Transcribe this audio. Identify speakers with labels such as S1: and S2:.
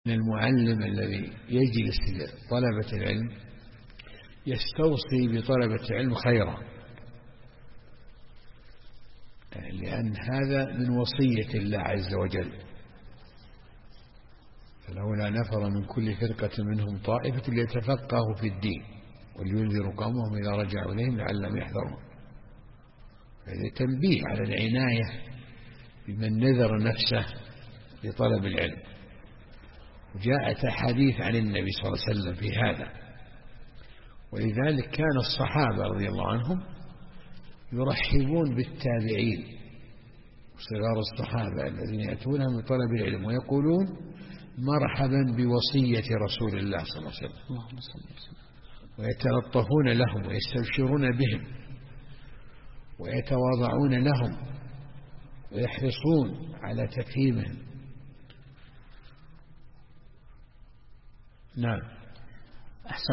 S1: أن المعلم الذي يجلس لطلبة العلم يستوصي بطلبة العلم خيرا، لأن هذا من وصية الله عز وجل. فلولا نفر من كل فرقة منهم طائفة ليتفقهوا في الدين ولينذروا قومهم إذا رجعوا إليهم لعلهم يحذرون. هذا تنبيه على العناية بمن نذر نفسه لطلب العلم. وجاءت أحاديث عن النبي صلى الله عليه وسلم في هذا، ولذلك كان الصحابة رضي الله عنهم يرحبون بالتابعين وصغار الصحابة الذين يأتونهم من طلب العلم ويقولون مرحبا بوصية رسول الله صلى الله عليه وسلم، ويتلطفون لهم ويستبشرون بهم ويتواضعون لهم ويحرصون على تكريمهم. نعم.